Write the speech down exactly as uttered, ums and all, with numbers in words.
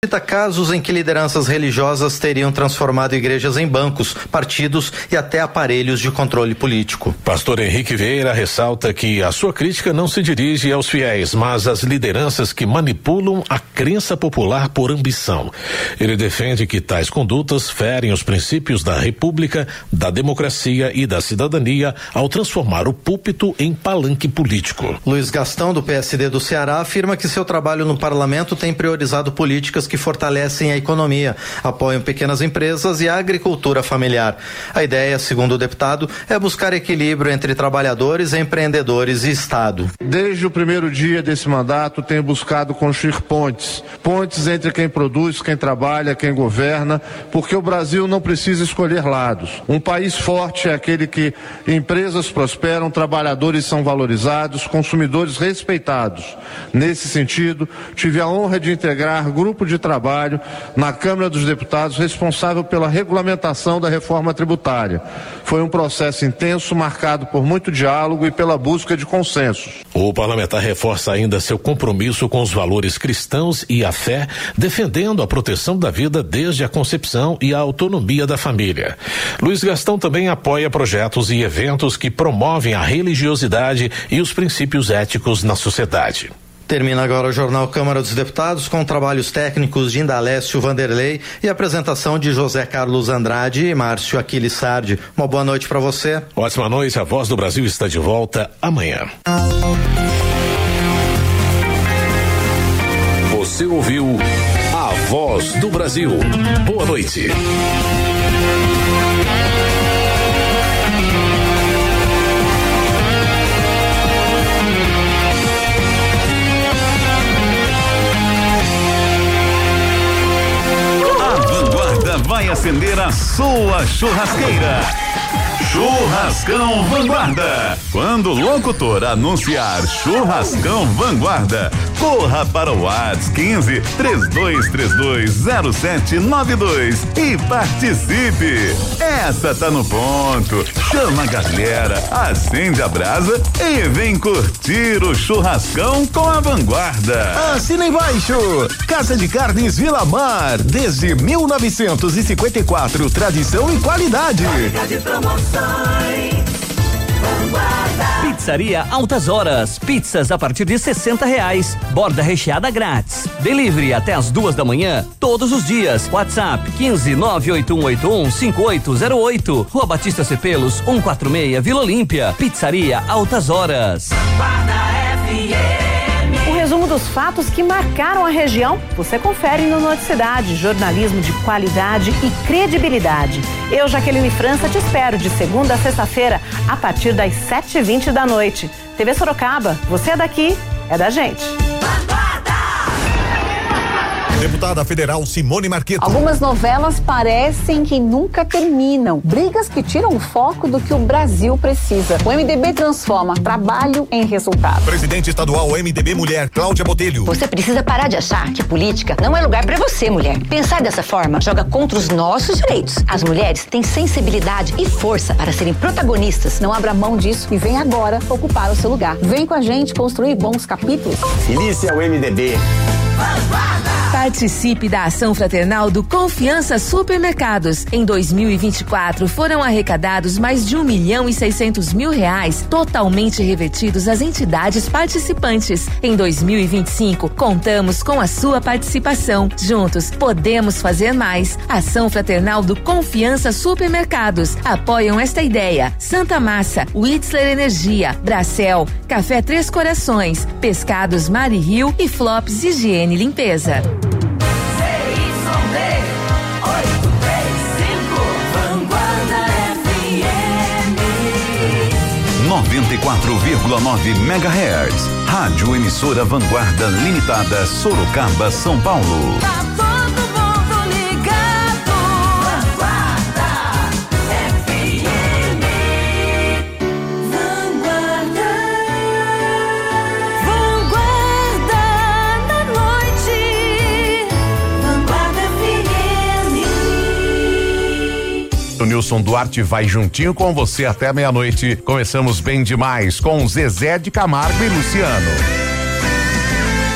Cita casos em que lideranças religiosas teriam transformado igrejas em bancos, partidos e até aparelhos de controle político. Pastor Henrique Vieira ressalta que a sua crítica não se dirige aos fiéis, mas às lideranças que manipulam a crença popular por ambição. Ele defende que tais condutas ferem os princípios da república, da democracia e da cidadania ao transformar o púlpito em palanque político. Luiz Gastão, do P S D do Ceará, afirma que seu trabalho no parlamento tem priorizado políticas que fortalecem a economia, apoiam pequenas empresas e a agricultura familiar. A ideia, segundo o deputado, é buscar equilíbrio entre trabalhadores, empreendedores e Estado. Desde o primeiro dia desse mandato, tenho buscado construir pontes. Pontes entre quem produz, quem trabalha, quem governa, porque o Brasil não precisa escolher lados. Um país forte é aquele que empresas prosperam, trabalhadores são valorizados, consumidores respeitados. Nesse sentido, tive a honra de integrar grupo de trabalho na Câmara dos Deputados responsável pela regulamentação da reforma tributária. Foi um processo intenso, marcado por muito diálogo e pela busca de consensos. O parlamentar reforça ainda seu compromisso com os valores cristãos e a fé, defendendo a proteção da vida desde a concepção e a autonomia da família. Luiz Gastão também apoia projetos e eventos que promovem a religiosidade e os princípios éticos na sociedade. Termina agora o Jornal Câmara dos Deputados com trabalhos técnicos de Indalécio Vanderlei e apresentação de José Carlos Andrade e Márcio Aquiles Sardi. Uma boa noite para você. Ótima noite, a Voz do Brasil está de volta amanhã. Você ouviu a Voz do Brasil. Boa noite. Vai acender a sua churrasqueira. Churrascão Vanguarda. Quando o locutor anunciar Churrascão Vanguarda, corra para o WhatsApp quinze, três dois três dois, zero sete nove dois e participe. Essa tá no ponto. Chama a galera, acende a brasa e vem curtir o churrascão com a Vanguarda. Assina embaixo. Casa de Carnes Vila Mar, desde mil novecentos e cinquenta e quatro, tradição e qualidade. Pizzaria Altas Horas, pizzas a partir de sessenta reais, borda recheada grátis, delivery até as duas da manhã, todos os dias. WhatsApp quinze, nove oito um oito um, cinco oito zero oito, Rua Batista Cepelos, cento e quarenta e seis, Vila Olímpia. Pizzaria Altas Horas. O resumo dos fatos que marcaram a região, você confere no Noticidade, jornalismo de qualidade e credibilidade. Eu, Jaqueline França, te espero de segunda a sexta-feira, a partir das sete e vinte da noite. T V Sorocaba, você é daqui, é da gente. Deputada federal Simone Marqueto. Algumas novelas parecem que nunca terminam. Brigas que tiram o foco do que o Brasil precisa. O M D B transforma trabalho em resultado. Presidente estadual M D B Mulher, Cláudia Botelho. Você precisa parar de achar que política não é lugar pra você, mulher. Pensar dessa forma joga contra os nossos direitos. As mulheres têm sensibilidade e força para serem protagonistas. Não abra mão disso e vem agora ocupar o seu lugar. Vem com a gente construir bons capítulos. Inicia o M D B. Participe da ação fraternal do Confiança Supermercados. Em dois mil e vinte e quatro foram arrecadados mais de um milhão e seiscentos mil reais, totalmente revertidos às entidades participantes. Em dois mil e vinte e cinco contamos com a sua participação. Juntos podemos fazer mais. Ação fraternal do Confiança Supermercados. Apoiam esta ideia: Santa Massa, Whistler Energia, Bracel, Café Três Corações, Pescados Mari Rio e Flops Higiene e Limpeza. noventa e quatro vírgula nove megahertz. Rádio Emissora Vanguarda Limitada, Sorocaba, São Paulo. Tá todo mundo ligado. Vanguarda F M. Vanguarda. Vanguarda na noite. Vanguarda F M. O Nilson Duarte vai juntinho com você até meia-noite. Começamos bem demais com Zezé de Camargo e Luciano.